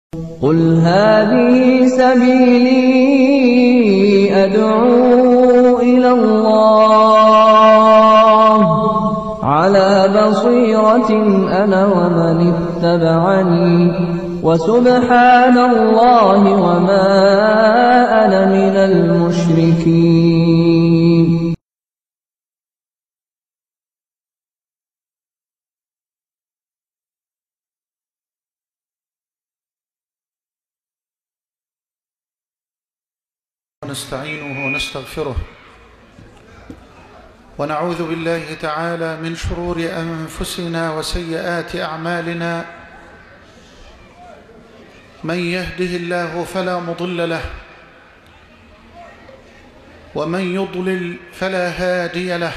قُلْ هَٰذِهِ سَبِيلِي أَدْعُو إِلَى اللَّهِ ۚ عَلَىٰ بَصِيرَةٍ أَنَا وَمَنِ اتَّبَعَنِي ۖ وَسُبْحَانَ اللَّهِ وَمَا أَنَا مِنَ الْمُشْرِكِينَ. ونستعينه ونستغفره ونعوذ بالله تعالى من شرور أنفسنا وسيئات أعمالنا. من يهده الله فلا مضل له ومن يضلل فلا هادي له،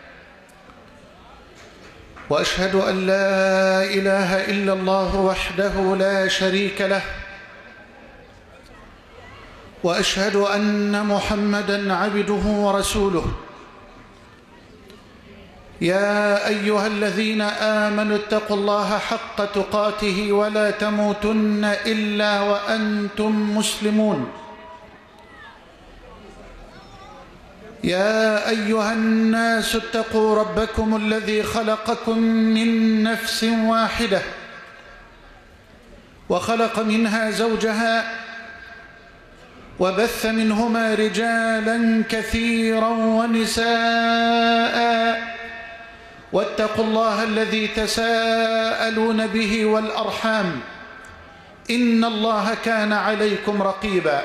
وأشهد أن لا إله إلا الله وحده لا شريك له، وأشهد أن محمدًا عبده ورسوله. يا أيها الذين آمنوا اتقوا الله حق تقاته ولا تموتن إلا وأنتم مسلمون. يا أيها الناس اتقوا ربكم الذي خلقكم من نفس واحدة وخلق منها زوجها وبث منهما رجالا كثيرا ونساء، واتقوا الله الذي تساءلون به والأرحام، إن الله كان عليكم رقيبا.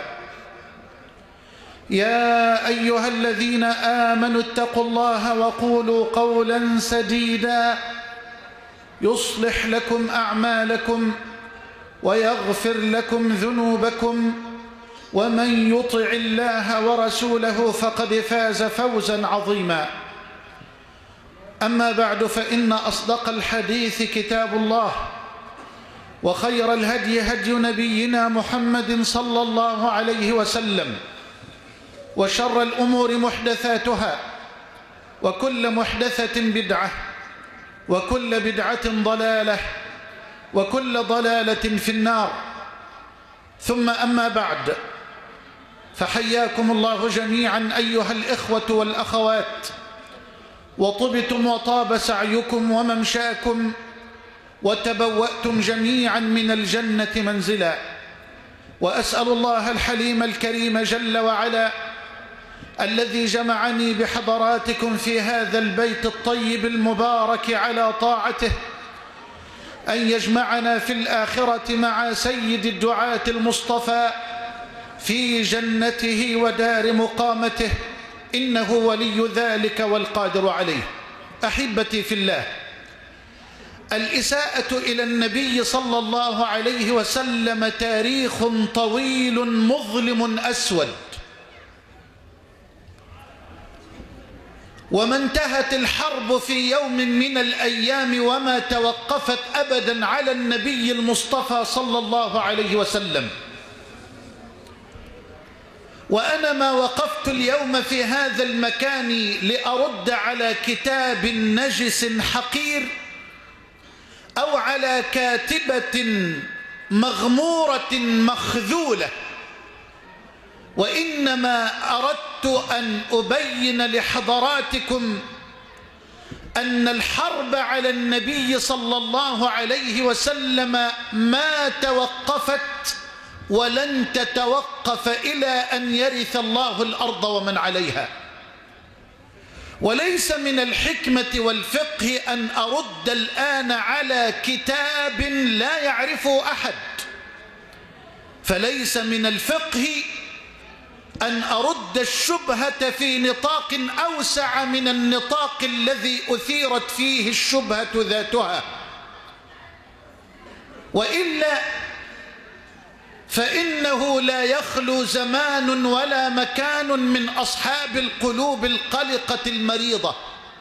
يا أيها الذين آمنوا اتقوا الله وقولوا قولا سديدا يصلح لكم أعمالكم ويغفر لكم ذنوبكم، ومن يطع الله ورسوله فقد فاز فوزا عظيما. أما بعد، فإن أصدق الحديث كتاب الله، وخير الهدي هدي نبينا محمد صلى الله عليه وسلم، وشر الأمور محدثاتها، وكل محدثة بدعة، وكل بدعة ضلالة، وكل ضلالة في النار. ثم أما بعد، فحياكم الله جميعا أيها الإخوة والأخوات، وطبتم وطاب سعيكم وممشاكم، وتبوأتم جميعا من الجنة منزلا. وأسأل الله الحليم الكريم جل وعلا الذي جمعني بحضراتكم في هذا البيت الطيب المبارك على طاعته أن يجمعنا في الآخرة مع سيد الدعاة المصطفى في جنته ودار مقامته، إنه ولي ذلك والقادر عليه. أحبتي في الله، الإساءة إلى النبي صلى الله عليه وسلم تاريخ طويل مظلم أسود، وما انتهت الحرب في يوم من الأيام وما توقفت أبدا على النبي المصطفى صلى الله عليه وسلم. وأنا ما وقفت اليوم في هذا المكان لأرد على كتاب نجس حقير أو على كاتبة مغمورة مخذولة، وإنما أردت أن أبين لحضراتكم أن الحرب على النبي صلى الله عليه وسلم ما توقفت ولن تتوقف إلى أن يرث الله الأرض ومن عليها. وليس من الحكمة والفقه أن أرد الآن على كتاب لا يعرفه أحد، فليس من الفقه أن أرد الشبهة في نطاق أوسع من النطاق الذي أثيرت فيه الشبهة ذاتها، وإلا فإنه لا يخلو زمان ولا مكان من أصحاب القلوب القلقة المريضة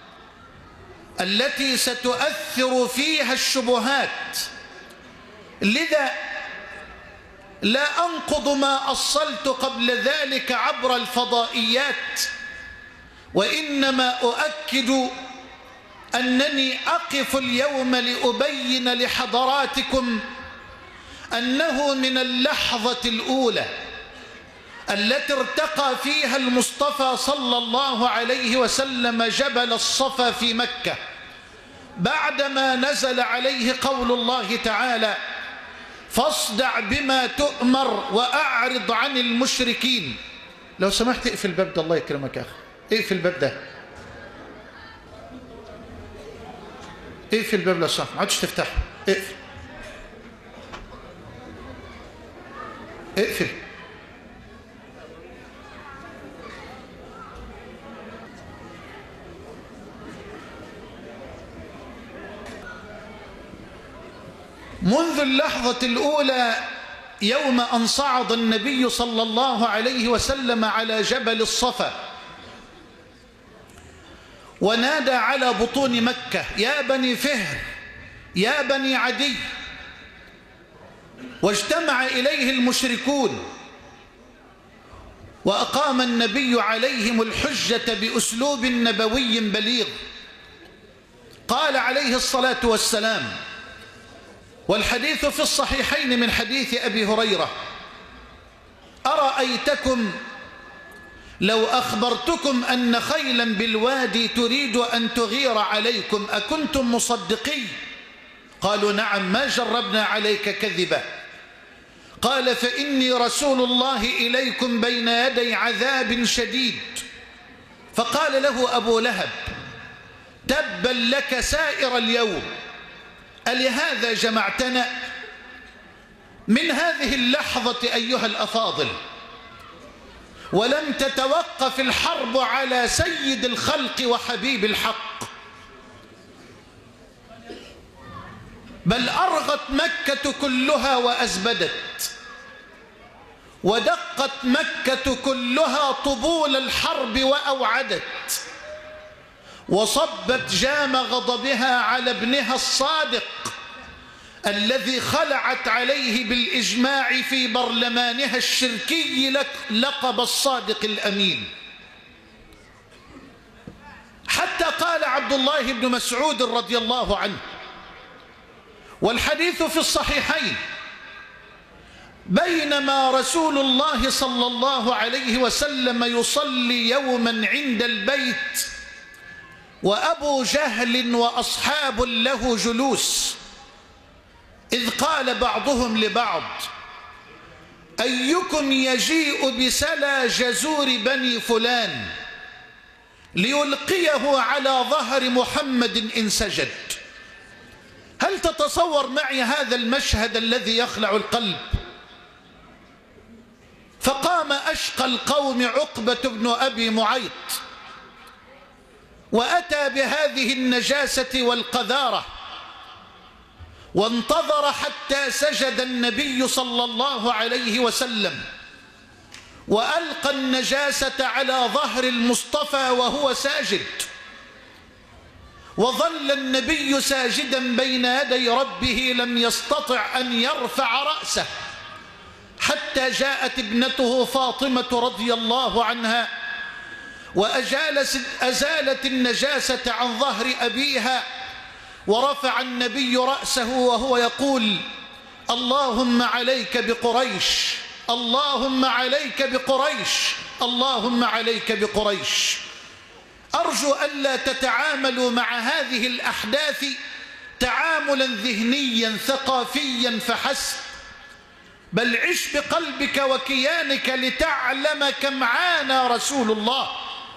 التي ستؤثر فيها الشبهات. لذا لا أنقض ما أصلت قبل ذلك عبر الفضائيات، وإنما أؤكد أنني أقف اليوم لأبين لحضراتكم أنه من اللحظة الأولى التي ارتقى فيها المصطفى صلى الله عليه وسلم جبل الصفا في مكة، بعدما نزل عليه قول الله تعالى: فاصدع بما تؤمر وأعرض عن المشركين. لو سمحت اقفل الباب ده، الله يكرمك يا أخي، اقفل الباب ده، اقفل الباب لو سمحت، ما عادش تفتحه، اقفل اقفل. منذ اللحظة الأولى يوم أن صعد النبي صلى الله عليه وسلم على جبل الصفا ونادى على بطون مكة: يا بني فهر، يا بني عدي، واجتمع إليه المشركون، وأقام النبي عليهم الحجة بأسلوب نبوي بليغ. قال عليه الصلاة والسلام، والحديث في الصحيحين من حديث أبي هريرة: أرأيتكم لو أخبرتكم أن خيلا بالوادي تريد أن تغير عليكم أكنتم مصدقي؟ قالوا: نعم، ما جربنا عليك كذبا. قال: فإني رسول الله إليكم بين يدي عذاب شديد. فقال له أبو لهب: تبا لك سائر اليوم، ألهذا جمعتنا؟ من هذه اللحظة أيها الأفاضل ولم تتوقف الحرب على سيد الخلق وحبيب الحق، بل أرغت مكة كلها وأزبدت، ودقت مكة كلها طبول الحرب وأوعدت، وصبت جام غضبها على ابنها الصادق الذي خلعت عليه بالإجماع في برلمانها الشركي لقب الصادق الأمين. حتى قال عبد الله بن مسعود رضي الله عنه، والحديث في الصحيحين: بينما رسول الله صلى الله عليه وسلم يصلي يوما عند البيت وأبو جهل وأصحاب له جلوس، إذ قال بعضهم لبعض: أيكم يجيء بسلى جزور بني فلان ليلقيه على ظهر محمد إن سجد؟ هل تتصور معي هذا المشهد الذي يخلع القلب؟ فقام أشقى القوم عقبة بن أبي معيط وأتى بهذه النجاسة والقذارة، وانتظر حتى سجد النبي صلى الله عليه وسلم، وألقى النجاسة على ظهر المصطفى وهو ساجد، وظل النبي ساجدا بين يدي ربه لم يستطع أن يرفع رأسه، حتى جاءت ابنته فاطمة رضي الله عنها وأزالت النجاسة عن ظهر أبيها، ورفع النبي رأسه وهو يقول: اللهم عليك بقريش، اللهم عليك بقريش، اللهم عليك بقريش. أرجو ألا تتعاملوا مع هذه الأحداث تعاملا ذهنيا ثقافيا فحسب، بل عش بقلبك وكيانك لتعلم كم عانى رسول الله،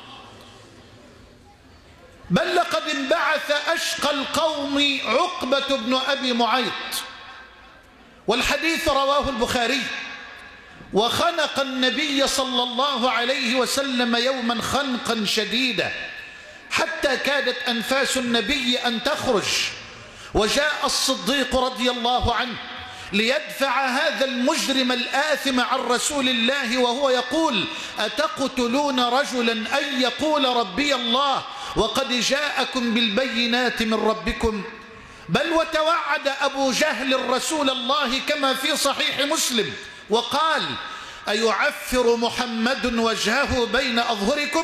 بل لقد انبعث أشقى القوم عقبة بن أبي معيط، والحديث رواه البخاري: وخنق النبي صلى الله عليه وسلم يوما خنقا شديدا حتى كادت أنفاس النبي أن تخرج، وجاء الصديق رضي الله عنه ليدفع هذا المجرم الآثم عن رسول الله وهو يقول: أتقتلون رجلا أن يقول ربي الله وقد جاءكم بالبينات من ربكم؟ بل وتوعد أبو جهل رسول الله كما في صحيح مسلم وقال: أيعفر محمد وجهه بين أظهركم؟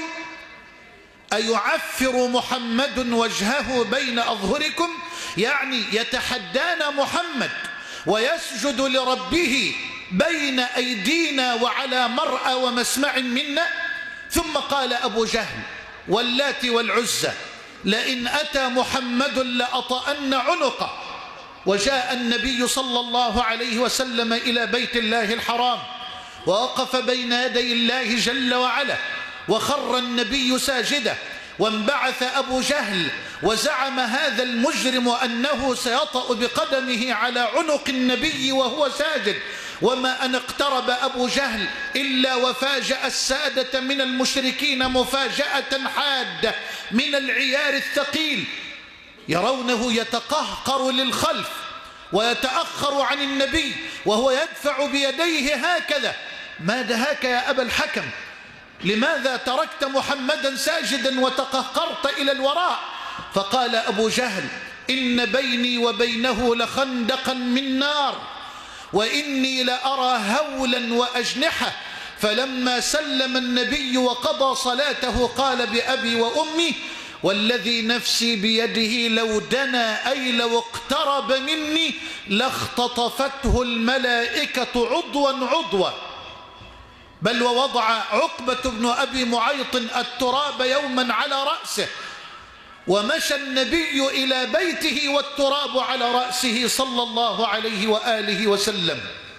أيعفر محمد وجهه بين أظهركم؟ يعني يتحدانا محمد ويسجد لربه بين أيدينا وعلى مرأى ومسمع منا؟ ثم قال أبو جهل واللات والعزى لئن أتى محمد لأطأن عنقه. وجاء النبي صلى الله عليه وسلم إلى بيت الله الحرام ووقف بين يدي الله جل وعلا، وخر النبي ساجدا، وانبعث أبو جهل وزعم هذا المجرم أنه سيطأ بقدمه على عنق النبي وهو ساجد. وما أن اقترب أبو جهل إلا وفاجأ السادة من المشركين مفاجأة حادة من العيار الثقيل، يرونه يتقهقر للخلف ويتأخر عن النبي وهو يدفع بيديه هكذا. ما دهاك يا أبا الحكم؟ لماذا تركت محمدا ساجدا وتقهقرت إلى الوراء؟ فقال أبو جهل إن بيني وبينه لخندقا من نار، وإني لأرى هولا وأجنحة. فلما سلم النبي وقضى صلاته قال بأبي وأمي والذي نفسي بيده لو دنا أي لو اقترب مني لاختطفته الملائكة عضوا عضوا. بل ووضع عقبة بن أبي معيط التراب يوما على رأسه، ومشى النبي إلى بيته والتراب على رأسه صلى الله عليه وآله وسلم.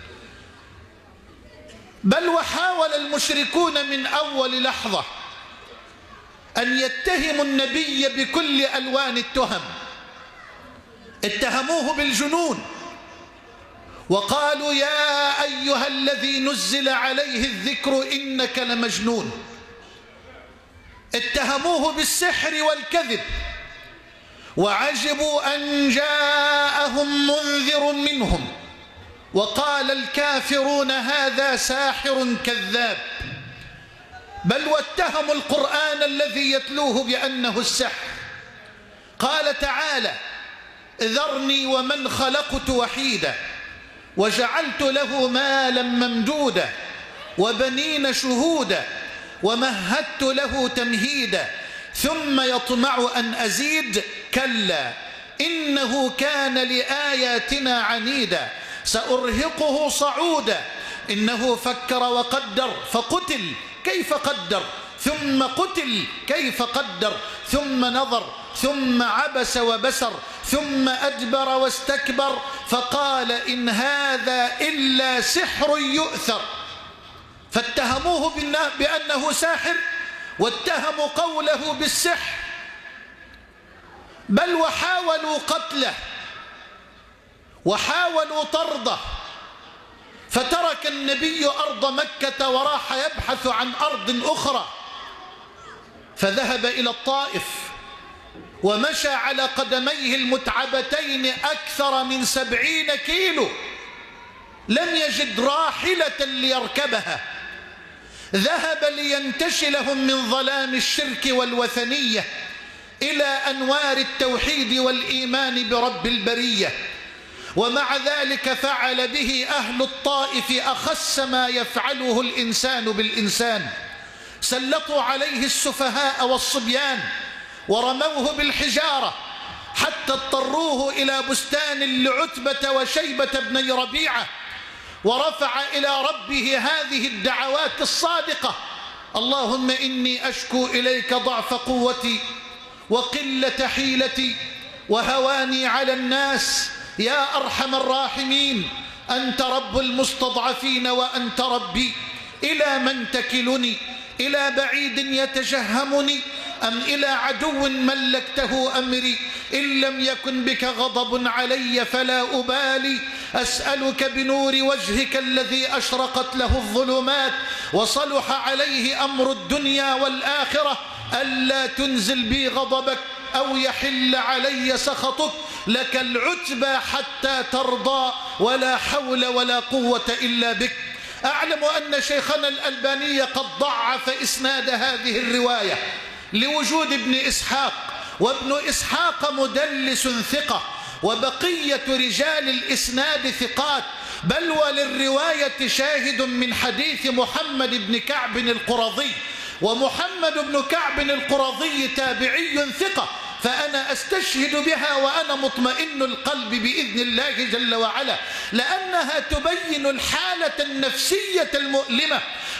بل وحاول المشركون من أول لحظة أن يتهموا النبي بكل ألوان التهم. اتهموه بالجنون وقالوا يا أيها الذي نزل عليه الذكر إنك لمجنون. اتهموه بالسحر والكذب، وعجبوا أن جاءهم منذر منهم وقال الكافرون هذا ساحر كذاب. بل واتهموا القرآن الذي يتلوه بأنه السحر. قال تعالى ذرني ومن خلقت وحيدا وجعلت له مالا ممدودا وبنين شهودا ومهدت له تمهيدا ثم يطمع أن أزيد كلا إنه كان لآياتنا عنيدا سأرهقه صعودا إنه فكر وقدر فقتل كيف قدر ثم قتل كيف قدر ثم نظر ثم عبس وبسر ثم أدبر واستكبر فقال إن هذا إلا سحر يؤثر. فاتهموه بأنه ساحر واتهموا قوله بالسحر. بل وحاولوا قتله وحاولوا طرده، فترك النبي أرض مكة وراح يبحث عن أرض أخرى، فذهب إلى الطائف ومشى على قدميه المتعبتين أكثر من 70 كيلو، لم يجد راحلة ليركبها. ذهب لينتشلهم من ظلام الشرك والوثنية إلى أنوار التوحيد والإيمان برب البرية. ومع ذلك فعل به أهل الطائف أخس ما يفعله الإنسان بالإنسان. سلطوا عليه السفهاء والصبيان ورموه بالحجارة حتى اضطروه إلى بستان لعتبة وشيبة بني ربيعة، ورفع إلى ربه هذه الدعوات الصادقة: اللهم إني أشكو إليك ضعف قوتي وقلة حيلتي وهواني على الناس يا أرحم الراحمين، أنت رب المستضعفين وأنت ربي، إلى من تكلني؟ إلى بعيد يتجهمني أم إلى عدو ملكته أمري؟ إن لم يكن بك غضب علي فلا أبالي، أسألك بنور وجهك الذي أشرقت له الظلمات وصلح عليه أمر الدنيا والآخرة ألا تنزل بي غضبك أو يحل علي سخطك، لك العتبى حتى ترضى ولا حول ولا قوة إلا بك. أعلم أن شيخنا الألباني قد ضعف إسناد هذه الرواية لوجود ابن إسحاق، وابن إسحاق مدلس ثقة، وبقية رجال الإسناد ثقات، بل وللرواية شاهد من حديث محمد بن كعب القرظي، ومحمد بن كعب القرظي تابعي ثقة، فأنا أستشهد بها وأنا مطمئن القلب بإذن الله جل وعلا، لأنها تبين الحالة النفسية المؤلمة،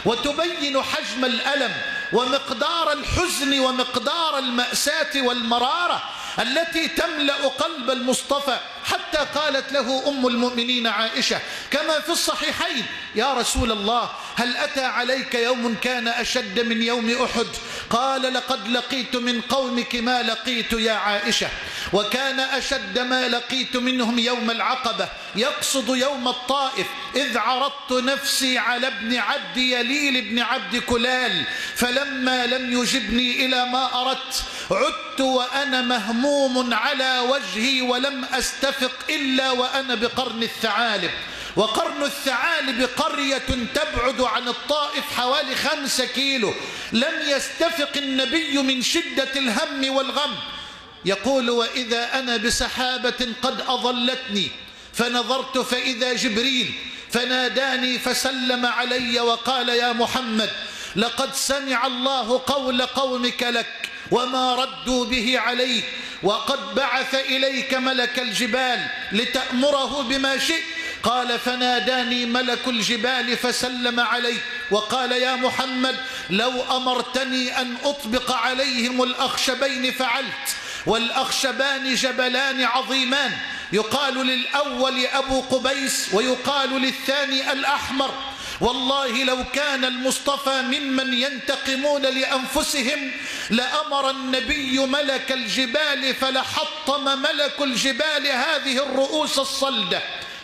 وتبين حجم الألم ومقدار الحزن ومقدار المأساة والمرارة التي تملأ قلب المصطفى، حتى قالت له أم المؤمنين عائشة كما في الصحيحين: يا رسول الله، هل أتى عليك يوم كان أشد من يوم أحد؟ قال: لقد لقيت من قومك ما لقيت يا عائشة، وكان أشد ما لقيت منهم يوم العقبة، يقصد يوم الطائف، إذ عرضت نفسي على ابن عبد يليل بن عبد كلال، فلما لم يجبني إلى ما أردت عدت وأنا مهموم على وجهي ولم أستفق إلا وأنا بقرن الثعالب. وقرن الثعالب قرية تبعد عن الطائف حوالي 5 كيلو. لم يستفق النبي من شدة الهم والغم. يقول: وإذا أنا بسحابة قد أظلتني، فنظرت فإذا جبريل فناداني فسلم علي وقال: يا محمد، لقد سمع الله قول قومك لك وما ردوا به عليك، وقد بعث إليك ملك الجبال لتأمره بما شئت. قال: فناداني ملك الجبال فسلم علي وقال: يا محمد، لو أمرتني أن أطبق عليهم الأخشبين فعلت. والأخشبان جبلان عظيمان، يقال للأول أبو قبيس ويقال للثاني الأحمر. والله لو كان المصطفى ممن ينتقمون لأنفسهم لأمر النبي ملك الجبال فلحطم ملك الجبال هذه الرؤوس الصلدة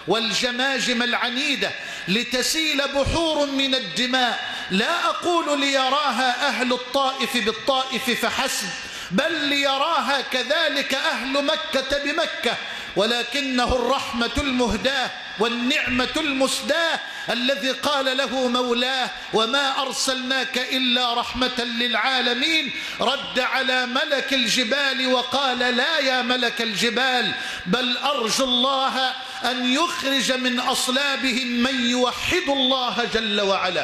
والجماجم العنيدة لتسيل بحور من الدماء، لا أقول ليراها أهل الطائف بالطائف فحسب، بل ليراها كذلك أهل مكة بمكة، ولكنه الرحمة المهداة والنعمة المسداة الذي قال له مولاه: وما أرسلناك إلا رحمة للعالمين، رد على ملك الجبال وقال: لا يا ملك الجبال، بل أرجو الله أن يخرج من أصلابهم من يوحد الله جل وعلا،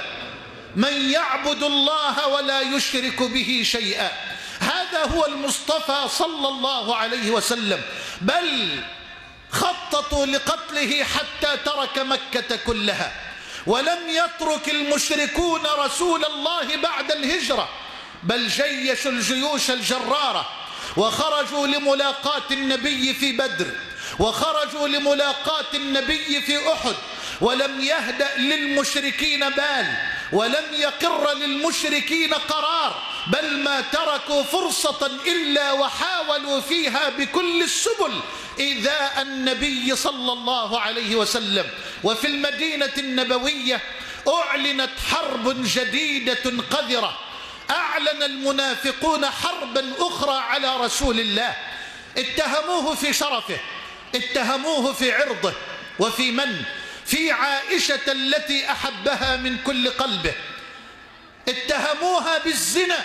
من يعبد الله ولا يشرك به شيئا. هذا هو المصطفى صلى الله عليه وسلم. بل خططوا لقتله حتى ترك مكة كلها، ولم يترك المشركون رسول الله بعد الهجرة، بل جيشوا الجيوش الجرارة وخرجوا لملاقاة النبي في بدر، وخرجوا لملاقاة النبي في أحد، ولم يهدأ للمشركين بال، ولم يقر للمشركين قرار، بل ما تركوا فرصة إلا وحاولوا فيها بكل السبل إيذاء النبي صلى الله عليه وسلم. وفي المدينة النبوية أعلنت حرب جديدة قذرة، أعلن المنافقون حربا أخرى على رسول الله. اتهموه في شرفه، اتهموه في عرضه، وفي من؟ في عائشة التي أحبها من كل قلبه. اتهموها بالزنا،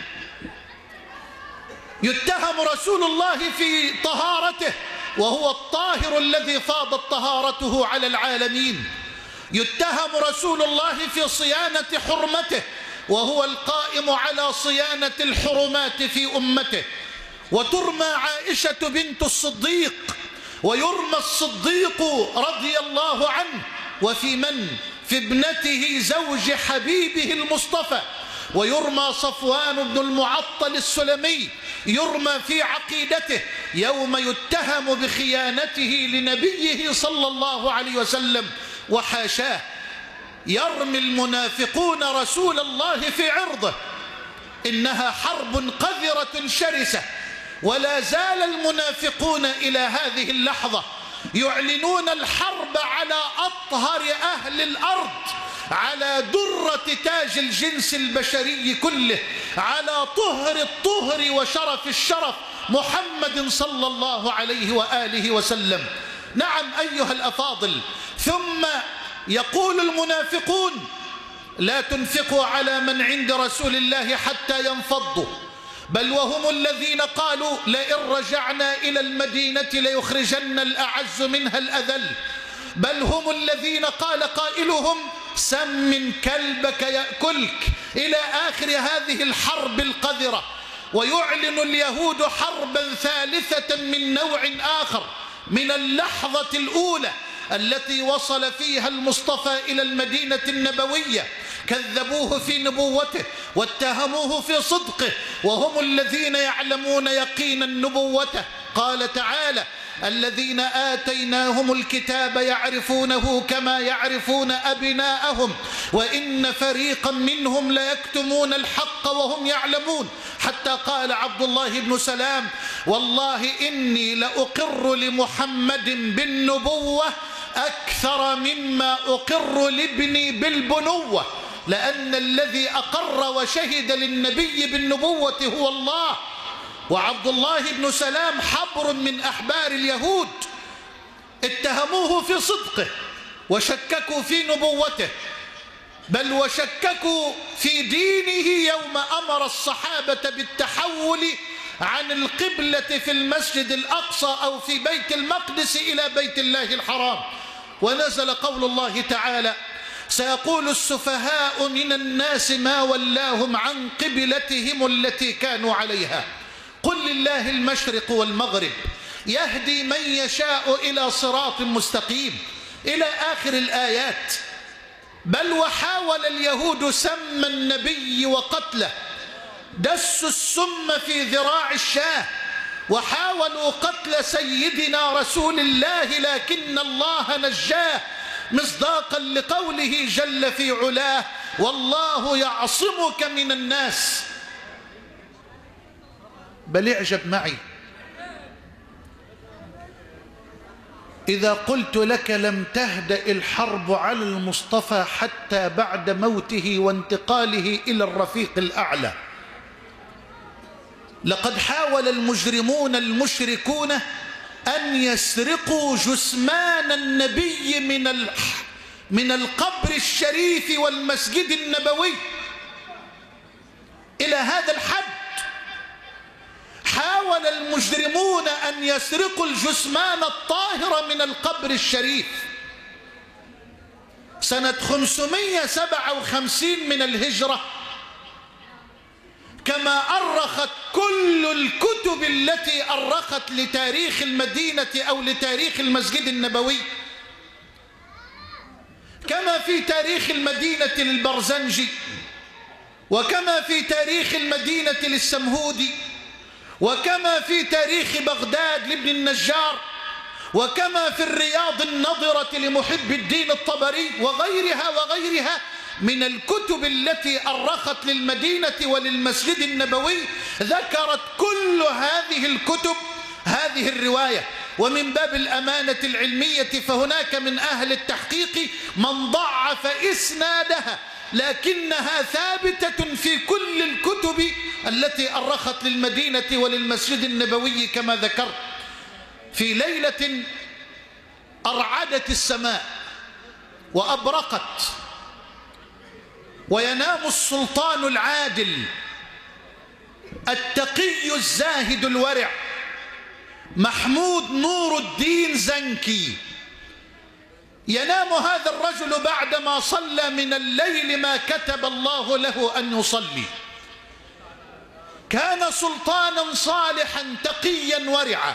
يتهم رسول الله في طهارته وهو الطاهر الذي فاضت طهارته على العالمين. يتهم رسول الله في صيانة حرمته وهو القائم على صيانة الحرمات في أمته. وترمى عائشة بنت الصديق، ويرمى الصديق رضي الله عنه، وفي من؟ في ابنته زوج حبيبه المصطفى. ويرمى صفوان بن المعطل السلمي، يرمى في عقيدته يوم يتهم بخيانته لنبيه صلى الله عليه وسلم، وحاشاه. يرمي المنافقون رسول الله في عرضه. إنها حرب قذرة شرسة، ولا زال المنافقون إلى هذه اللحظة يعلنون الحرب على أطهر أهل الأرض، على درة تاج الجنس البشري كله، على طهر الطهر وشرف الشرف، محمد صلى الله عليه وآله وسلم. نعم أيها الأفاضل. ثم يقول المنافقون: لا تنفقوا على من عند رسول الله حتى ينفضوا، بل وهم الذين قالوا: لئن رجعنا إلى المدينة ليخرجن الأعز منها الأذل. بل هم الذين قال قائلهم: سمن كلبك يأكلك، إلى آخر هذه الحرب القذرة. ويعلن اليهود حربا ثالثة من نوع آخر من اللحظة الأولى التي وصل فيها المصطفى إلى المدينة النبوية. كذبوه في نبوته واتهموه في صدقه، وهم الذين يعلمون يقينا نبوته. قال تعالى: الذين آتيناهم الكتاب يعرفونه كما يعرفون أبناءهم وإن فريقا منهم ليكتمون الحق وهم يعلمون. حتى قال عبد الله بن سلام: والله إني لأقر لمحمد بالنبوة أكثر مما أقر لابني بالبنوة، لأن الذي أقر وشهد للنبي بالنبوة هو الله. وعبد الله بن سلام حبر من أحبار اليهود، اتهموه في صدقه وشككوا في نبوته، بل وشككوا في دينه يوم أمر الصحابة بالتحول عن القبلة في المسجد الأقصى أو في بيت المقدس إلى بيت الله الحرام. ونزل قول الله تعالى: سيقول السفهاء من الناس ما ولاهم عن قبلتهم التي كانوا عليها قل لله المشرق والمغرب يهدي من يشاء إلى صراط مستقيم، إلى آخر الآيات. بل وحاول اليهود سم النبي وقتله، دسوا السم في ذراع الشاه، وحاولوا قتل سيدنا رسول الله، لكن الله نجاه مصداقا لقوله جل في علاه: والله يعصمك من الناس. بل اعجب معي إذا قلت لك لم تهدأ الحرب على المصطفى حتى بعد موته وانتقاله إلى الرفيق الأعلى. لقد حاول المجرمون المشركون أن يسرقوا جثمان النبي من القبر الشريف والمسجد النبوي. إلى هذا الحد حاول المجرمون أن يسرقوا الجثمان الطاهر من القبر الشريف. سنة 557 من الهجرة، كما أرخت كل الكتب التي أرخت لتاريخ المدينة أو لتاريخ المسجد النبوي، كما في تاريخ المدينة للبرزنجي، وكما في تاريخ المدينة للسمهودي، وكما في تاريخ بغداد لابن النجار، وكما في الرياض النظرة لمحب الدين الطبري، وغيرها من الكتب التي أرخت للمدينة وللمسجد النبوي. ذكرت كل هذه الكتب هذه الرواية. ومن باب الأمانة العلمية فهناك من أهل التحقيق من ضعف إسنادها، لكنها ثابتة في كل الكتب التي أرخت للمدينة وللمسجد النبوي كما ذكرت. في ليلة أرعدت السماء وأبرقت، وينام السلطان العادل التقي الزاهد الورع محمود نور الدين زنكي. ينام هذا الرجل بعدما صلى من الليل ما كتب الله له أن يصلي. كان سلطانا صالحا تقيا ورعا.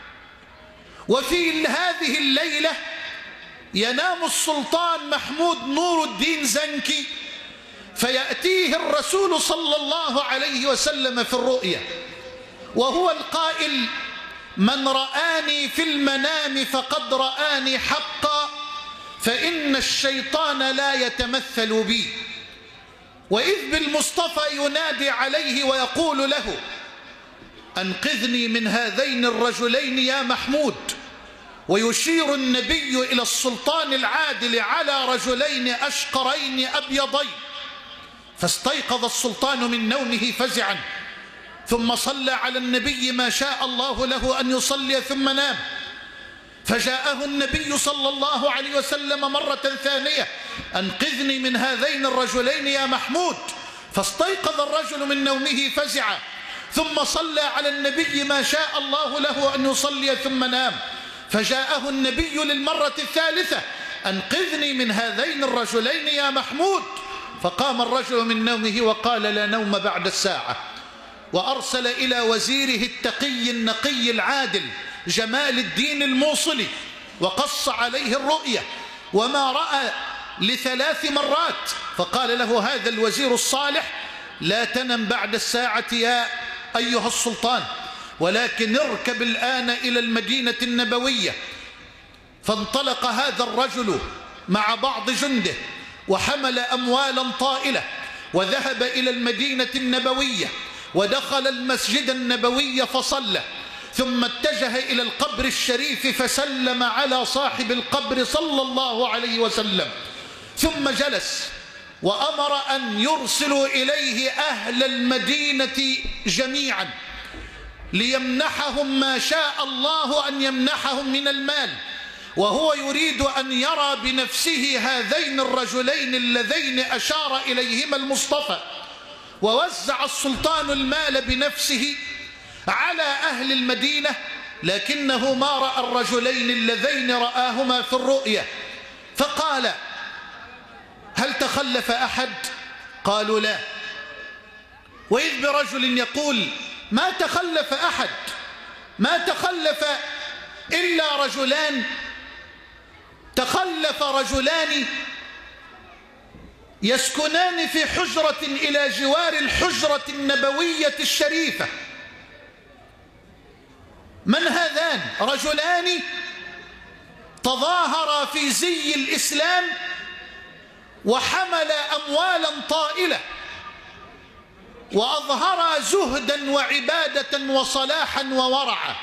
وفي هذه الليلة ينام السلطان محمود نور الدين زنكي، فيأتيه الرسول صلى الله عليه وسلم في الرؤيا وهو القائل: من رآني في المنام فقد رآني حقا، فإن الشيطان لا يتمثل بي. وإذ بالمصطفى ينادي عليه ويقول له: أنقذني من هذين الرجلين يا محمود. ويشير النبي إلى السلطان العادل على رجلين أشقرين أبيضين. فاستيقظ السلطان من نومه فزعا، ثم صلى على النبي ما شاء الله له أن يصلي ثم نام. فجاءه النبي صلى الله عليه وسلم مرة ثانية: أنقذني من هذين الرجلين يا محمود. فاستيقظ الرجل من نومه فزعا، ثم صلى على النبي ما شاء الله له أن يصلي ثم نام. فجاءه النبي للمرة الثالثة: أنقذني من هذين الرجلين يا محمود. فقام الرجل من نومه وقال: لا نوم بعد الساعة. وأرسل إلى وزيره التقي النقي العادل جمال الدين الموصلي وقص عليه الرؤية وما رأى ل3 مرات، فقال له هذا الوزير الصالح: لا تنم بعد الساعة يا أيها السلطان، ولكن اركب الآن إلى المدينة النبوية. فانطلق هذا الرجل مع بعض جنده وحمل أموالا طائلة وذهب إلى المدينة النبوية ودخل المسجد النبوي فصلى، ثم اتجه إلى القبر الشريف فسلم على صاحب القبر صلى الله عليه وسلم، ثم جلس وأمر أن يرسلوا إليه أهل المدينة جميعا ليمنحهم ما شاء الله أن يمنحهم من المال، وهو يريد أن يرى بنفسه هذين الرجلين اللذين أشار إليهما المصطفى. ووزع السلطان المال بنفسه على أهل المدينة، لكنه ما رأى الرجلين اللذين رآهما في الرؤية، فقال: هل تخلف أحد؟ قالوا: لا. وإذ برجل يقول: ما تخلف أحد، ما تخلف إلا رجلان، تخلف رجلان يسكنان في حجرة إلى جوار الحجرة النبوية الشريفة. من هذان؟ رجلان تظاهرا في زي الإسلام وحمل أموالا طائلة وأظهرا زهدا وعبادة وصلاحا وورعا،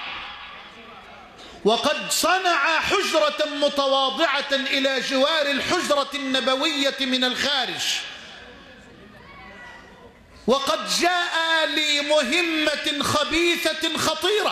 وقد صنع حجرة متواضعة إلى جوار الحجرة النبوية من الخارج، وقد جاء لمهمة خبيثة خطيرة.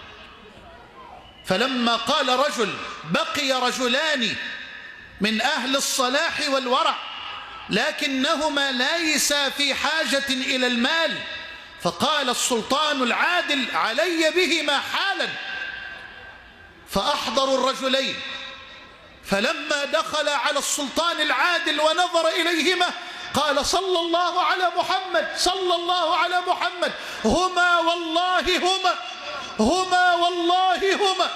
فلما قال رجل: بقي رجلان من أهل الصلاح والورع لكنهما ليسا في حاجة إلى المال، فقال السلطان العادل: علي بهما حالا. فأحضروا الرجلين، فلما دخل على السلطان العادل ونظر إليهما قال: صلى الله على محمد، صلى الله على محمد، هما والله هما، هما والله هما.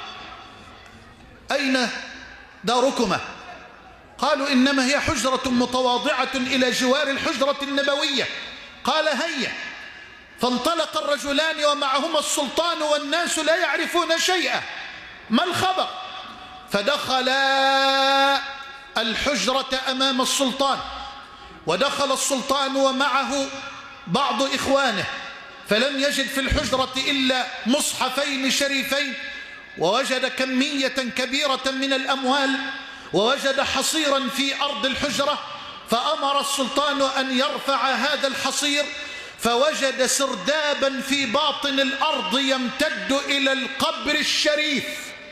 أين داركما؟ قالوا: إنما هي حجرة متواضعة إلى جوار الحجرة النبوية. قال: هيا. فانطلق الرجلان ومعهما السلطان والناس لا يعرفون شيئا، ما الخبر؟ فدخلا الحجرة أمام السلطان، ودخل السلطان ومعه بعض إخوانه، فلم يجد في الحجرة إلا مصحفين شريفين، ووجد كمية كبيرة من الأموال، ووجد حصيرا في أرض الحجرة، فأمر السلطان أن يرفع هذا الحصير، فوجد سردابا في باطن الأرض يمتد إلى القبر الشريف.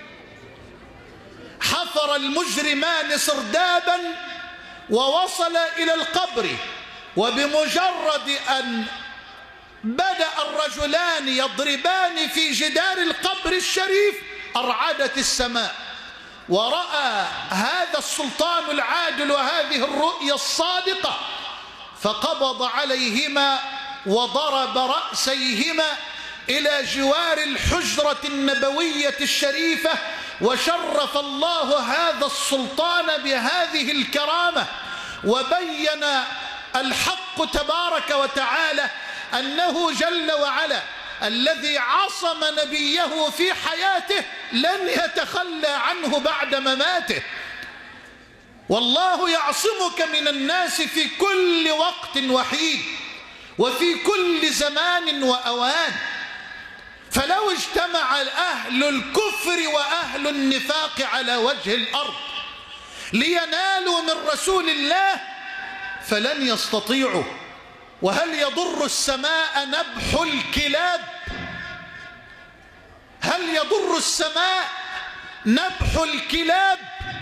حفر المجرمان سردابا ووصل إلى القبر، وبمجرد أن بدأ الرجلان يضربان في جدار القبر الشريف أرعدت السماء، ورأى هذا السلطان العادل هذه الرؤيا الصادقة، فقبض عليهما وضرب رأسيهما إلى جوار الحجرة النبوية الشريفة. وشرف الله هذا السلطان بهذه الكرامة، وبين الحق تبارك وتعالى أنه جل وعلا الذي عصم نبيه في حياته لن يتخلى عنه بعد مماته. والله يعصمك من الناس في كل وقت وحين وفي كل زمان وأوان. فلو اجتمع أهل الكفر وأهل النفاق على وجه الأرض لينالوا من رسول الله فلن يستطيعوا. وهل يضر السماء نبح الكلاب؟ هل يضر السماء نبح الكلاب؟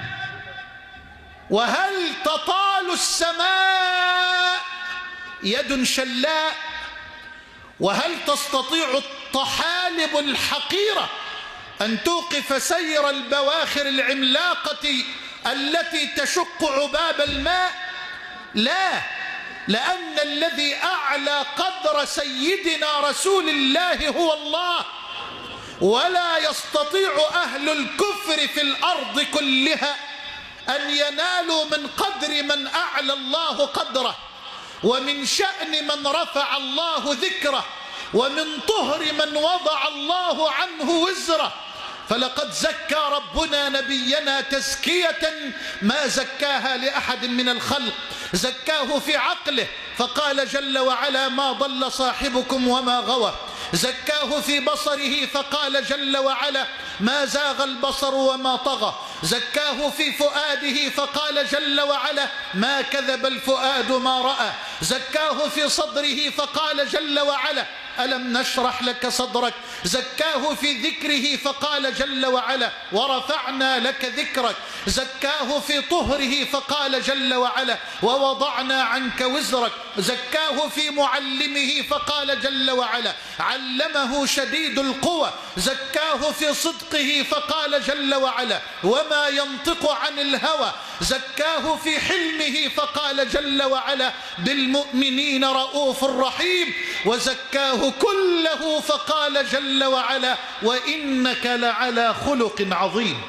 وهل تطال السماء يد شلاء؟ وهل تستطيع الطحالب الحقيرة أن توقف سير البواخر العملاقة التي تشق عباب الماء؟ لا، لأن الذي أعلى قدر سيدنا رسول الله هو الله، ولا يستطيع أهل الكفر في الأرض كلها أن ينالوا من قدر من أعلى الله قدره، ومن شأن من رفع الله ذكره، ومن طهر من وضع الله عنه وزره. فلقد زكى ربنا نبينا تزكية ما زكاها لأحد من الخلق، زكاه في عقله فقال جل وعلا: ما ضل صاحبكم وما غوى. زكاه في بصره فقال جل وعلا: ما زاغ البصر وما طغى. زكاه في فؤاده فقال جل وعلا: ما كذب الفؤاد ما رأى. زكاه في صدره فقال جل وعلا: ألم نشرح لك صدرك. زكاه في ذكره فقال جل وعلا: ورفعنا لك ذكرك. زكاه في طهره فقال جل وعلا: ووضعنا عنك وزرك. زكاه في معلمه فقال جل وعلا: علمه شديد القوى. زكاه في صدقه فقال جل وعلا: وما ينطق عن الهوى. زكاه في حلمه فقال جل وعلا: بالمؤمنين رؤوف رحيم. وزكاه كله فقال جل وعلا: وإنك لعلى خلق عظيم.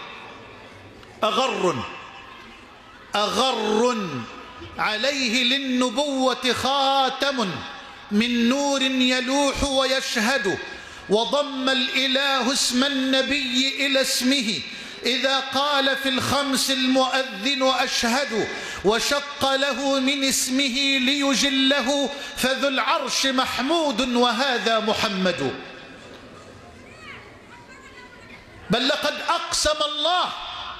أغر عليه للنبوة خاتم من نور يلوح ويشهد. وضم الإله اسم النبي إلى اسمه إذا قال في الخمس المؤذن أشهد. وشق له من اسمه ليجله فذو العرش محمود وهذا محمد. بل لقد أقسم الله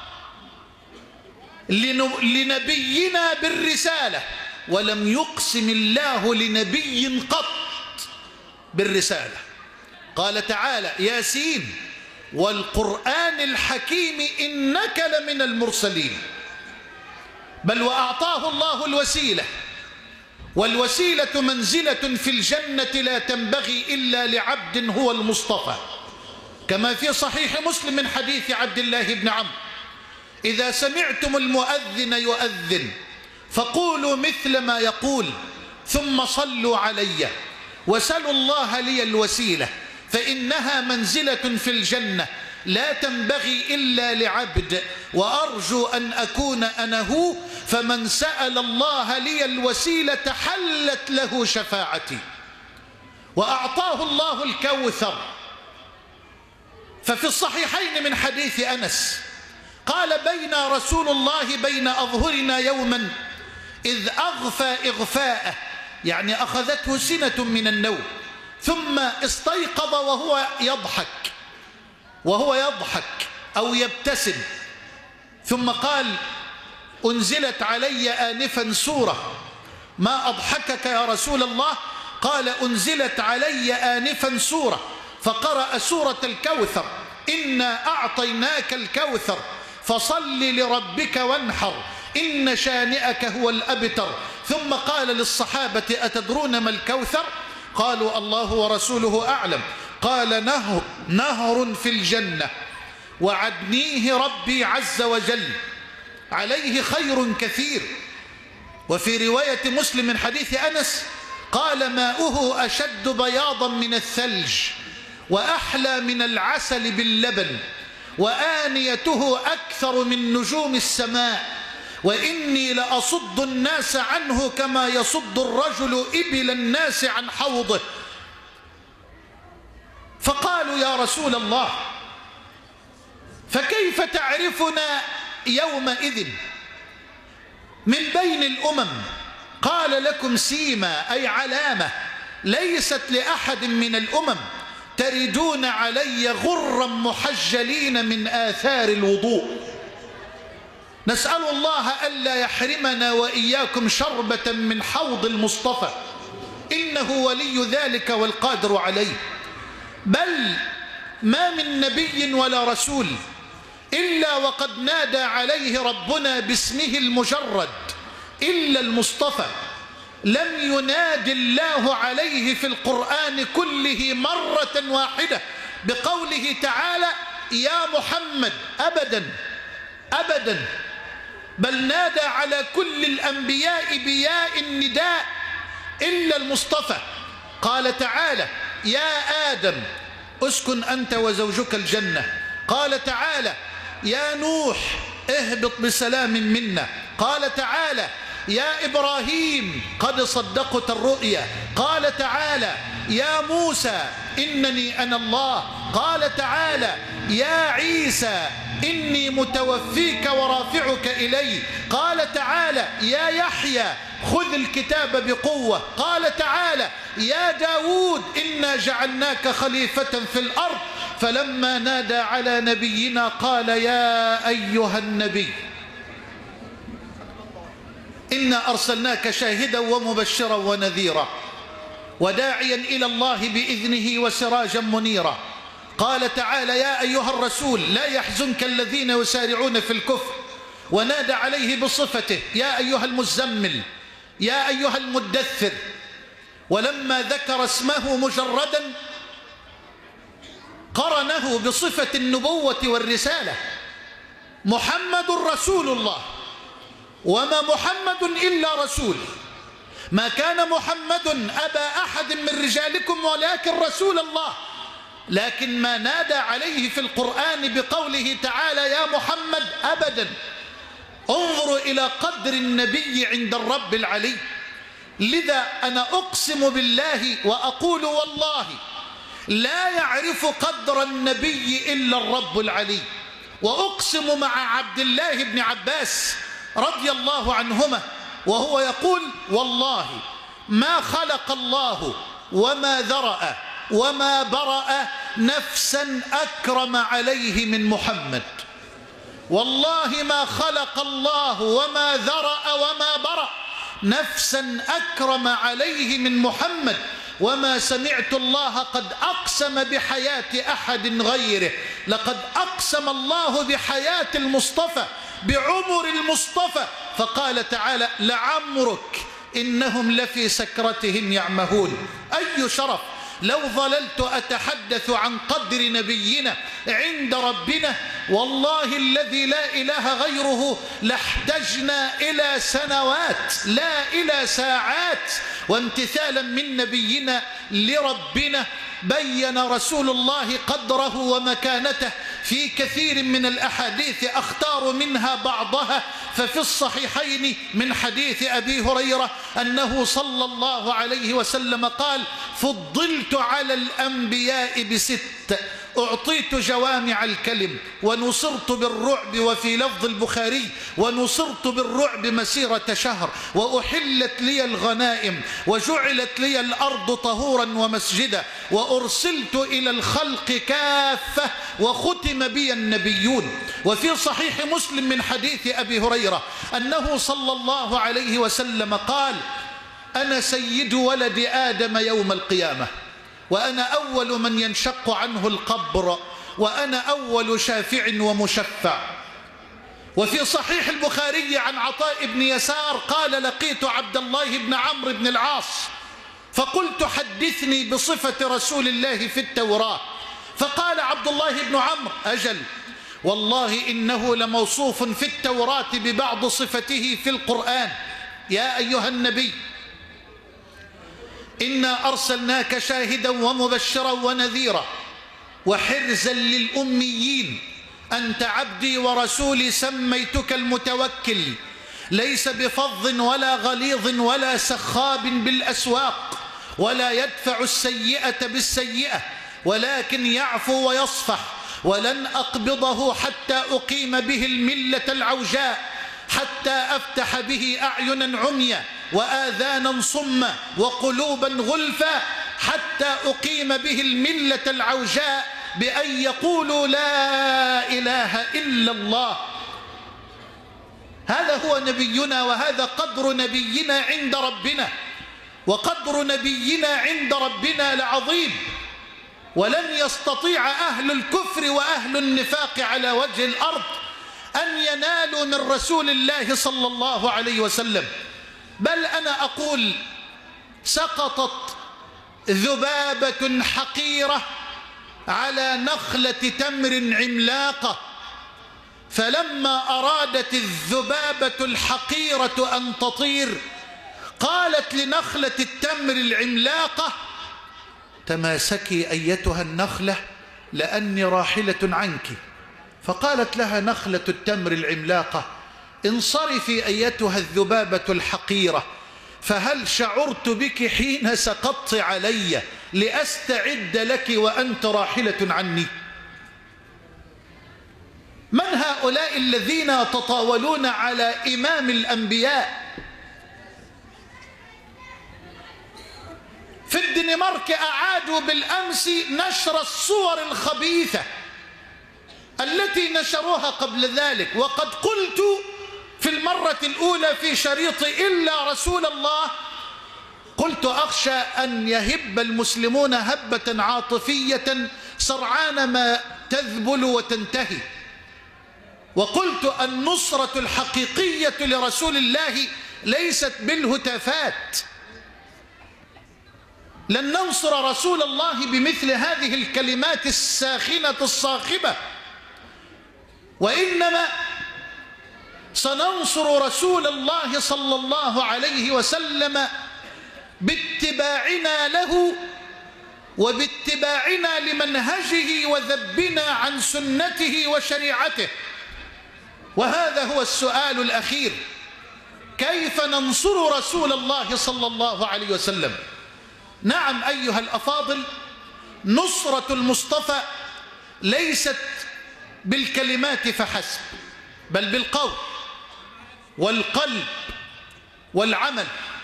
لنبينا بالرسالة، ولم يقسم الله لنبي قط بالرسالة. قال تعالى: ياسين والقرآن الحكيم إنك لمن المرسلين. بل وأعطاه الله الوسيلة، والوسيلة منزلة في الجنة لا تنبغي إلا لعبد هو المصطفى، كما في صحيح مسلم من حديث عبد الله بن عمرو: إذا سمعتم المؤذن يؤذن فقولوا مثل ما يقول ثم صلوا علي وسلوا الله لي الوسيلة فإنها منزلة في الجنة لا تنبغي إلا لعبد، وأرجو أن أكون أنا هو، فمن سأل الله لي الوسيلة حلت له شفاعتي. وأعطاه الله الكوثر. ففي الصحيحين من حديث أنس قال: بين رسول الله بين أظهرنا يوما إذ أغفى إغفاءه، يعني أخذته سنة من النوم، ثم استيقظ وهو يضحك أو يبتسم، ثم قال: أنزلت علي آنفا سورة. ما أضحكك يا رسول الله؟ قال: أنزلت علي آنفا سورة، فقرأ سورة الكوثر: إنا أعطيناك الكوثر فصل لربك وانحر إن شانئك هو الأبتر. ثم قال للصحابة: أتدرون ما الكوثر؟ قالوا: الله ورسوله أعلم. قال: نهر في الجنة وعدنيه ربي عز وجل، عليه خير كثير. وفي رواية مسلم من حديث أنس قال: ماؤه أشد بياضا من الثلج وأحلى من العسل باللبن، وآنيته أكثر من نجوم السماء، وإني لأصد الناس عنه كما يصد الرجل إبل الناس عن حوضه. فقالوا: يا رسول الله، فكيف تعرفنا يومئذ من بين الأمم؟ قال: لكم سيما، أي علامة، ليست لأحد من الأمم، تردون علي غرا محجلين من آثار الوضوء. نسأل الله ألا يحرمنا وإياكم شربة من حوض المصطفى، إنه ولي ذلك والقادر عليه. بل ما من نبي ولا رسول إلا وقد نادى عليه ربنا باسمه المجرد إلا المصطفى. لم يناد الله عليه في القرآن كله مرة واحدة بقوله تعالى: يا محمد، أبدا أبدا. بل نادى على كل الأنبياء بياء النداء إلا المصطفى. قال تعالى: يا آدم اسكن أنت وزوجك الجنة. قال تعالى: يا نوح اهبط بسلام منا. قال تعالى: يا إبراهيم قد صدقت الرؤيا. قال تعالى: يا موسى إنني أنا الله. قال تعالى: يا عيسى إني متوفيك ورافعك إلي. قال تعالى: يا يحيى خذ الكتاب بقوة. قال تعالى: يا داود إنا جعلناك خليفة في الأرض. فلما نادى على نبينا قال: يا أيها النبي إنا أرسلناك شاهدا ومبشرا ونذيرا وداعيا إلى الله بإذنه وسراجا منيرا. قال تعالى: يا أيها الرسول لا يحزنك الذين يسارعون في الكفر. ونادى عليه بصفته: يا أيها المزمل يا أيها المدثر. ولما ذكر اسمه مجردا قرنه بصفة النبوة والرسالة: محمد رسول الله، وما محمد إلا رسول، ما كان محمد أبا أحد من رجالكم ولكن رسول الله. لكن ما نادى عليه في القرآن بقوله تعالى: يا محمد أبدا. انظروا إلى قدر النبي عند الرب العلي. لذا أنا أقسم بالله وأقول والله لا يعرف قدر النبي إلا الرب العلي. وأقسم مع عبد الله بن عباس رضي الله عنهما وهو يقول: والله ما خلق الله وما ذرأ وما برأ نفسا أكرم عليه من محمد. والله ما خلق الله وما ذرأ وما برأ نفسا أكرم عليه من محمد. وما سمعت الله قد أقسم بحياة أحد غيره. لقد أقسم الله بحياة المصطفى، بعمر المصطفى. فقال تعالى: لعمرك إنهم لفي سكرتهم يعمهون. أي شرف لو ظللت أتحدث عن قدر نبينا عند ربنا. والله الذي لا إله غيره لاحتجنا إلى سنوات لا إلى ساعات. وامتثالا من نبينا لربنا بين رسول الله قدره ومكانته في كثير من الأحاديث، أختار منها بعضها. ففي الصحيحين من حديث أبي هريرة أنه صلى الله عليه وسلم قال: فضلت على الأنبياء بست: أعطيت جوامع الكلم، ونصرت بالرعب، وفي لفظ البخاري: ونصرت بالرعب مسيرة شهر، وأحلت لي الغنائم، وجعلت لي الأرض طهورا ومسجدا، وأرسلت إلى الخلق كافة، وختم بي النبيون. وفي صحيح مسلم من حديث أبي هريرة أنه صلى الله عليه وسلم قال: أنا سيد ولد آدم يوم القيامة، وأنا أول من ينشق عنه القبر، وأنا أول شافع ومشفع. وفي صحيح البخاري عن عطاء بن يسار قال: لقيت عبد الله بن عمرو بن العاص فقلت: حدثني بصفة رسول الله في التوراة. فقال عبد الله بن عمرو: أجل، والله إنه لموصوف في التوراة ببعض صفته في القرآن. يا أيها النبي إنا أرسلناك شاهدا ومبشرا ونذيرا وحرزا للأميين. أنت عبدي ورسولي سميتك المتوكل، ليس بفظ ولا غليظ ولا سخاب بالأسواق، ولا يدفع السيئة بالسيئة، ولكن يعفو ويصفح. ولن أقبضه حتى أقيم به الملة العوجاء، حتى أفتح به أعينا عميا وآذانا صما وقلوبا غلفا، حتى أقيم به الملة العوجاء بأن يقولوا لا إله إلا الله. هذا هو نبينا، وهذا قدر نبينا عند ربنا. وقدر نبينا عند ربنا لعظيم، ولن يستطيع أهل الكفر وأهل النفاق على وجه الأرض أن ينالوا من رسول الله صلى الله عليه وسلم. بل أنا أقول: سقطت ذبابة حقيرة على نخلة تمر عملاقة، فلما أرادت الذبابة الحقيرة أن تطير قالت لنخلة التمر العملاقة: تماسكي أيتها النخلة لأني راحلة عنك. فقالت لها نخلة التمر العملاقة: انصرفي أيتها الذبابة الحقيرة، فهل شعرت بك حين سقطت علي لأستعد لك وأنت راحلة عني؟ من هؤلاء الذين يتطاولون على إمام الأنبياء؟ في الدنمارك أعادوا بالأمس نشر الصور الخبيثة التي نشروها قبل ذلك، وقد قلت في المرة الأولى في شريط إلا رسول الله، قلت أخشى أن يهب المسلمون هبة عاطفية سرعان ما تذبل وتنتهي. وقلت النصرة الحقيقية لرسول الله ليست بالهتافات. لن ننصر رسول الله بمثل هذه الكلمات الساخنة الصاخبة، وإنما سننصر رسول الله صلى الله عليه وسلم باتباعنا له وباتباعنا لمنهجه وذبنا عن سنته وشريعته. وهذا هو السؤال الأخير: كيف ننصر رسول الله صلى الله عليه وسلم؟ نعم أيها الأفاضل، نصرة المصطفى ليست بالكلمات فحسب، بل بالقول والقلب والعمل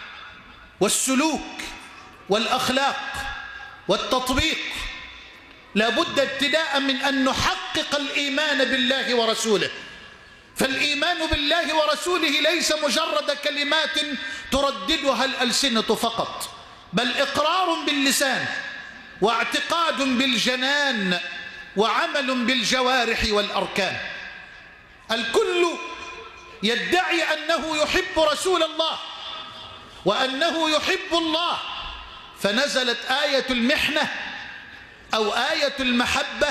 والسلوك والأخلاق والتطبيق. لا بد ابتداء من أن نحقق الإيمان بالله ورسوله. فالإيمان بالله ورسوله ليس مجرد كلمات ترددها الألسنة فقط، بل إقرار باللسان واعتقاد بالجنان وعمل بالجوارح والأركان. الكل يدعي أنه يحب رسول الله وأنه يحب الله، فنزلت آية المحنة أو آية المحبة،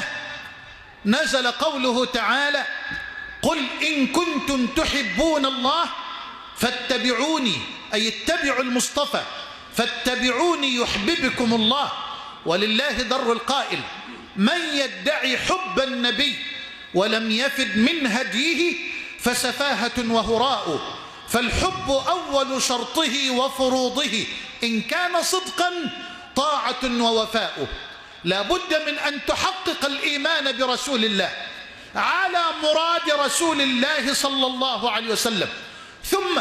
نزل قوله تعالى: قل إن كنتم تحبون الله فاتبعوني، أي اتبعوا المصطفى، فاتبعوني يحببكم الله. ولله در القائل: من يدعي حب النبي ولم يفد من هديه فسفاهة وهراء. فالحب أول شرطه وفروضه، إن كان صدقا طاعة ووفاء. لا بد من أن تحقق الإيمان برسول الله على مراد رسول الله صلى الله عليه وسلم، ثم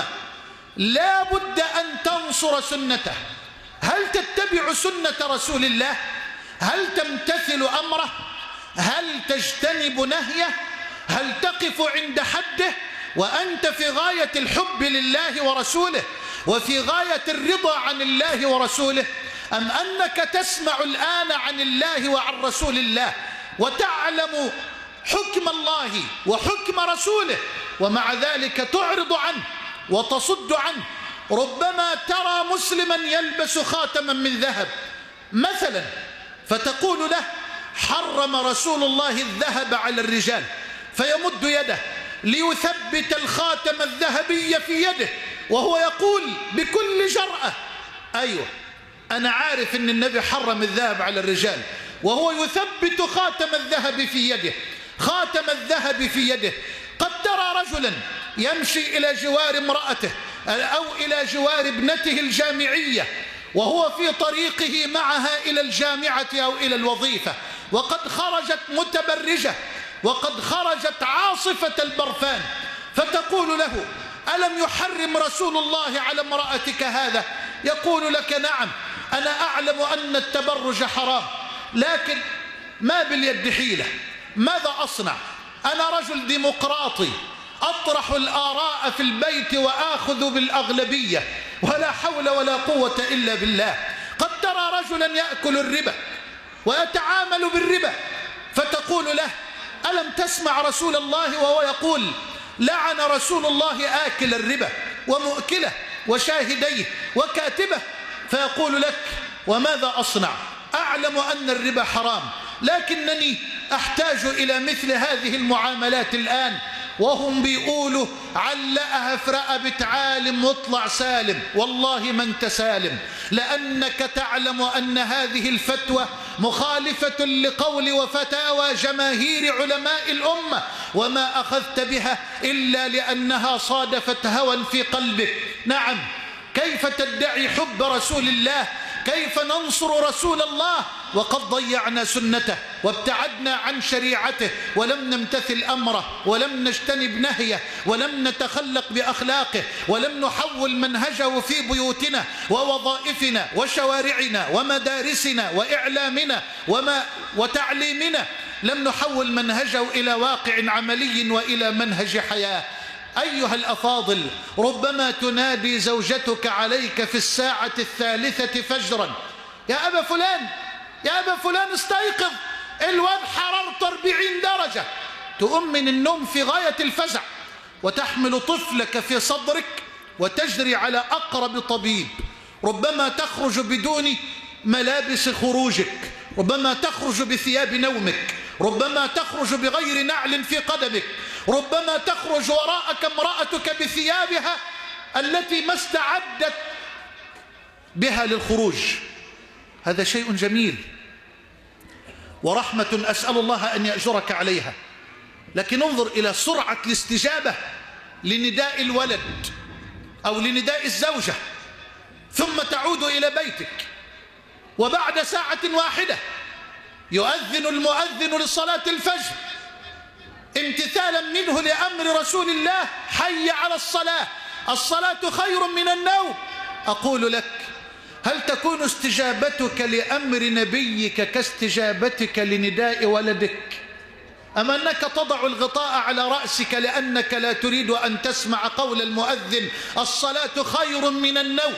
لا بد أن تنصر سنته. هل تتبع سنة رسول الله؟ هل تمتثل أمره؟ هل تجتنب نهيه؟ هل تقف عند حده وأنت في غاية الحب لله ورسوله وفي غاية الرضا عن الله ورسوله؟ أم أنك تسمع الآن عن الله وعن رسول الله وتعلم حكم الله وحكم رسوله ومع ذلك تعرض عنه وتصد عنه؟ ربما ترى مسلما يلبس خاتما من ذهب مثلا، فتقول له: حرم رسول الله الذهب على الرجال، فيمد يده ليثبت الخاتم الذهبي في يده وهو يقول بكل جرأة: أيوة أنا عارف أن النبي حرم الذهب على الرجال، وهو يثبت خاتم الذهب في يده، خاتم الذهب في يده. قد ترى رجلا يمشي إلى جوار امرأته أو إلى جوار ابنته الجامعية وهو في طريقه معها إلى الجامعة أو إلى الوظيفة، وقد خرجت متبرجة وقد خرجت عاصفة البرفان، فتقول له: ألم يحرم رسول الله على امرأتك هذا؟ يقول لك: نعم أنا أعلم أن التبرج حرام، لكن ما باليد حيلة، ماذا أصنع؟ أنا رجل ديمقراطي أطرح الآراء في البيت وآخذ بالأغلبية، ولا حول ولا قوة إلا بالله. قد ترى رجلا يأكل الربا ويتعامل بالربا، فتقول له: ألم تسمع رسول الله وهو يقول: لعن رسول الله آكل الربا ومؤكله وشاهديه وكاتبه؟ فيقول لك: وماذا أصنع؟ أعلم أن الربا حرام، لكنني أحتاج إلى مثل هذه المعاملات الآن، وهم بيقولوا علقها في رقبة عالم واطلع سالم. والله ما انت سالم، لأنك تعلم أن هذه الفتوى مخالفة لقول وفتاوى جماهير علماء الأمة، وما أخذت بها إلا لأنها صادفت هوى في قلبك. نعم، كيف تدعي حب رسول الله؟ كيف ننصر رسول الله وقد ضيعنا سنته وابتعدنا عن شريعته ولم نمتثل أمره ولم نجتنب نهيه ولم نتخلق بأخلاقه ولم نحول منهجه في بيوتنا ووظائفنا وشوارعنا ومدارسنا وإعلامنا وتعليمنا، لم نحول منهجه إلى واقع عملي وإلى منهج حياة. أيها الأفاضل، ربما تنادي زوجتك عليك في الساعة 3 فجرا: يا أبا فلان، يا أبا فلان استيقظ، الواد حرارته 40 درجة. تقوم من النوم في غاية الفزع وتحمل طفلك في صدرك وتجري على أقرب طبيب. ربما تخرج بدون ملابس خروجك، ربما تخرج بثياب نومك، ربما تخرج بغير نعل في قدمك، ربما تخرج وراءك امرأتك بثيابها التي ما استعدت بها للخروج. هذا شيء جميل ورحمة أسأل الله أن يأجرك عليها، لكن انظر إلى سرعة الاستجابة لنداء الولد أو لنداء الزوجة، ثم تعود إلى بيتك وبعد ساعة واحدة يؤذن المؤذن لصلاة الفجر امتثالا منه لأمر رسول الله: حي على الصلاة، الصلاة خير من النوم. أقول لك: هل تكون استجابتك لأمر نبيك كاستجابتك لنداء ولدك؟ أم أنك تضع الغطاء على رأسك لأنك لا تريد أن تسمع قول المؤذن: الصلاة خير من النوم؟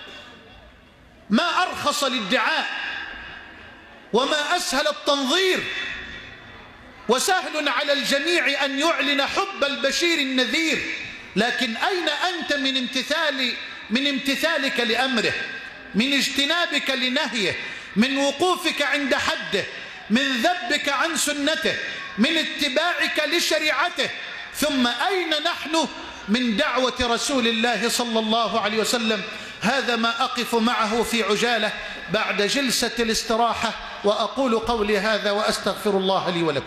ما أرخص الادعاء وما أسهل التنظير، وسهل على الجميع أن يعلن حب البشير النذير، لكن أين أنت من امتثالك لأمره، من اجتنابك لنهيه، من وقوفك عند حده، من ذبك عن سنته، من اتباعك لشريعته؟ ثم أين نحن من دعوة رسول الله صلى الله عليه وسلم؟ هذا ما أقف معه في عجالة بعد جلسة الاستراحة، وأقول قولي هذا وأستغفر الله لي ولكم.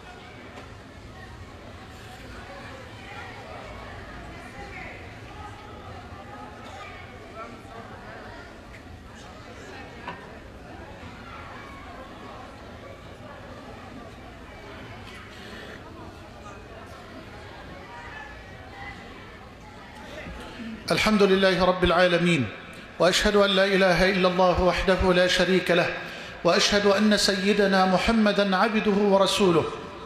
الحمد لله رب العالمين، وأشهد أن لا إله إلا الله وحده لا شريك له، وأشهد أن سيدنا محمدا عبده ورسوله.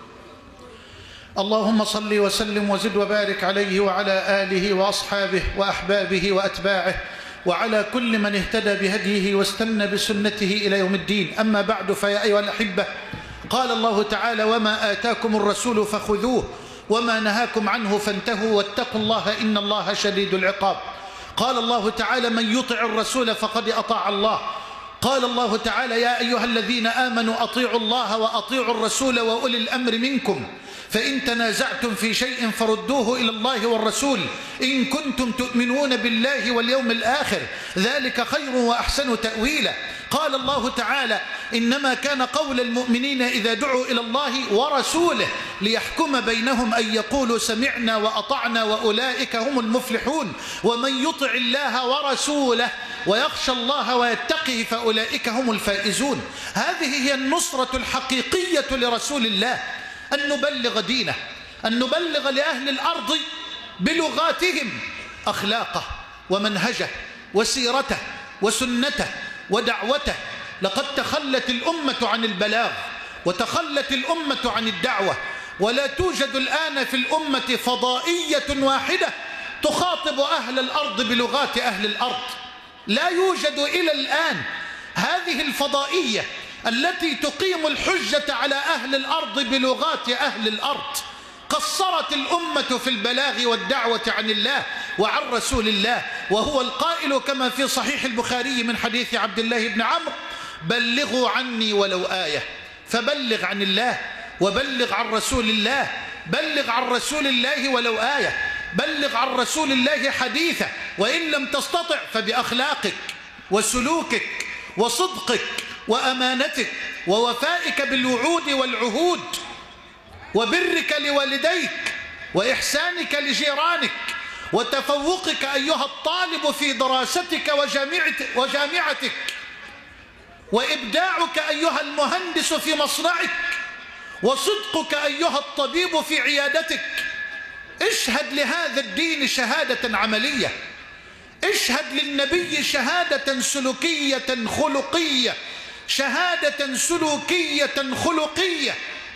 اللهم صل وسلم وزد وبارك عليه وعلى آله وأصحابه وأحبابه وأتباعه وعلى كل من اهتدى بهديه واستنى بسنته إلى يوم الدين. أما بعد، فيا أيها الأحبة، قال الله تعالى: وما آتاكم الرسول فخذوه وما نهاكم عنه فانتهوا واتقوا الله إن الله شديد العقاب. قال الله تعالى: من يطع الرسول فقد أطاع الله. قال الله تعالى: يا أيها الذين آمنوا أطيعوا الله وأطيعوا الرسول وأولي الأمر منكم، فإن تنازعتم في شيء فردوه إلى الله والرسول إن كنتم تؤمنون بالله واليوم الآخر، ذلك خير وأحسن تأويلا. قال الله تعالى: إنما كان قول المؤمنين إذا دعوا إلى الله ورسوله ليحكم بينهم أن يقولوا سمعنا وأطعنا وأولئك هم المفلحون، ومن يطع الله ورسوله ويخشى الله ويتقه فأولئك هم الفائزون. هذه هي النصرة الحقيقية لرسول الله، أن نبلغ دينه، أن نبلغ لأهل الأرض بلغاتهم أخلاقه ومنهجه وسيرته وسنته ودعوته. لقد تخلت الأمة عن البلاغ وتخلت الأمة عن الدعوة، ولا توجد الآن في الأمة فضائية واحدة تخاطب أهل الأرض بلغات أهل الأرض. لا يوجد إلى الآن هذه الفضائية التي تقيم الحجة على أهل الأرض بلغات أهل الأرض. قصرت الأمة في البلاغ والدعوة عن الله وعن رسول الله، وهو القائل كما في صحيح البخاري من حديث عبد الله بن عمرو: بلغوا عني ولو آية. فبلغ عن الله وبلغ عن رسول الله بلغ عن رسول الله ولو آية، بلغ عن رسول الله حديثة، وإن لم تستطع فبأخلاقك وسلوكك وصدقك وأمانتك ووفائك بالوعود والعهود وبرك لوالديك وإحسانك لجيرانك وتفوقك أيها الطالب في دراستك وجامعتك وإبداعك أيها المهندس في مصنعك وصدقك أيها الطبيب في عيادتك. اشهد لهذا الدين شهادة عملية، اشهد للنبي شهادة سلوكية خلقية، شهادة سلوكية خلقية.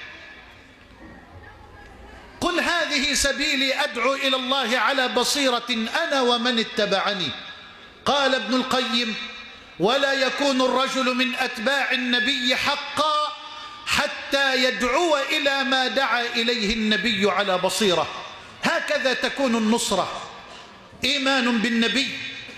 قل هذه سبيلي أدعو إلى الله على بصيرة أنا ومن اتبعني. قال ابن القيم: ولا يكون الرجل من أتباع النبي حقا حتى يدعو إلى ما دعا إليه النبي على بصيرة. هكذا تكون النصرة: إيمان بالنبي،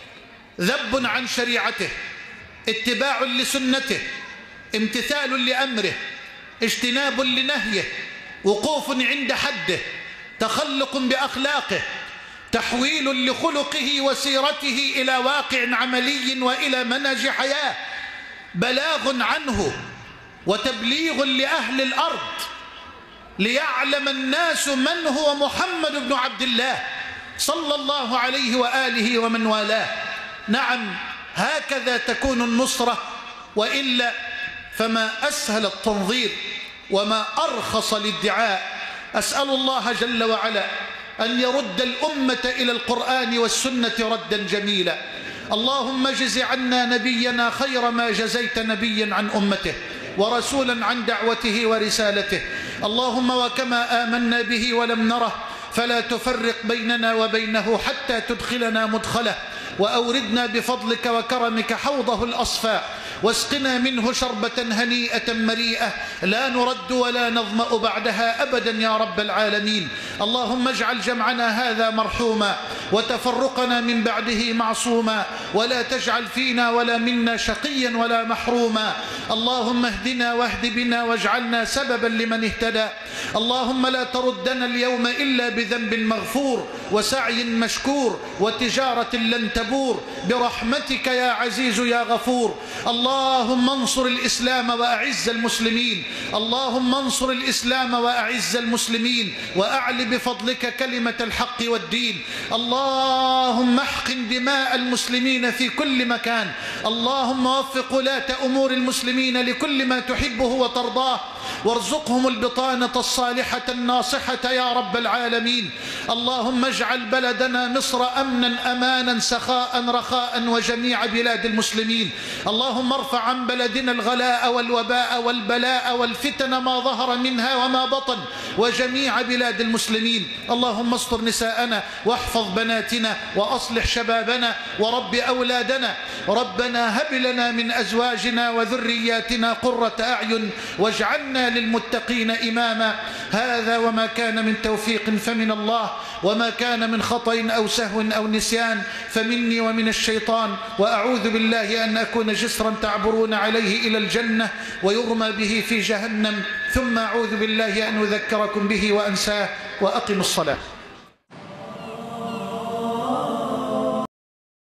ذب عن شريعته، اتباع لسنته، امتثال لأمره، اجتناب لنهيه، وقوف عند حده، تخلق بأخلاقه، تحويل لخلقه وسيرته إلى واقع عملي وإلى منهج حياة، بلاغ عنه وتبليغ لأهل الأرض ليعلم الناس من هو محمد بن عبد الله صلى الله عليه وآله ومن والاه. نعم، هكذا تكون النصرة، وإلا فما أسهل التنظير وما أرخص الادعاء. أسأل الله جل وعلا أن يرد الأمة إلى القرآن والسنة ردا جميلا. اللهم اجز عنا نبينا خير ما جزيت نبيا عن أمته ورسولا عن دعوته ورسالته. اللهم وكما آمنا به ولم نره فلا تفرق بيننا وبينه حتى تدخلنا مدخله، وأوردنا بفضلك وكرمك حوضه الأصفى، واسقنا منه شربة هنيئة مريئة لا نرد ولا نظمأ بعدها أبدا يا رب العالمين. اللهم اجعل جمعنا هذا مرحوما وتفرقنا من بعده معصوما، ولا تجعل فينا ولا منا شقيا ولا محروما. اللهم اهدنا واهد بنا واجعلنا سببا لمن اهتدى. اللهم لا تردنا اليوم إلا بذنب مغفور وسعي مشكور وتجارة لن تبور برحمتك يا عزيز يا غفور. اللهم انصر الإسلام وأعز المسلمين، اللهم انصر الإسلام وأعز المسلمين، وأعل بفضلك كلمة الحق والدين. اللهم احقن دماء المسلمين في كل مكان. اللهم وفق ولاة أمور المسلمين لكل ما تحبه وترضاه، وارزقهم البطانة الصالحة الناصحة يا رب العالمين. اللهم اجعل بلدنا مصر أمنا أمانا سخاء رخاء وجميع بلاد المسلمين. اللهم ارفع عن بلدنا الغلاء والوباء والبلاء والفتن ما ظهر منها وما بطن وجميع بلاد المسلمين. اللهم استر نساءنا واحفظ بناتنا وأصلح شبابنا ورب أولادنا. ربنا هب لنا من أزواجنا وذرياتنا قرة أعين واجعلنا للمتقين إماما. هذا وما كان من توفيق فمن الله، وما كان من خطأ أو سهو أو نسيان فمني ومن الشيطان، وأعوذ بالله أن أكون جسرا تعبرون عليه إلى الجنة ويرمى به في جهنم، ثم أعوذ بالله أن أذكركم به وأنساه. وأقم الصلاة.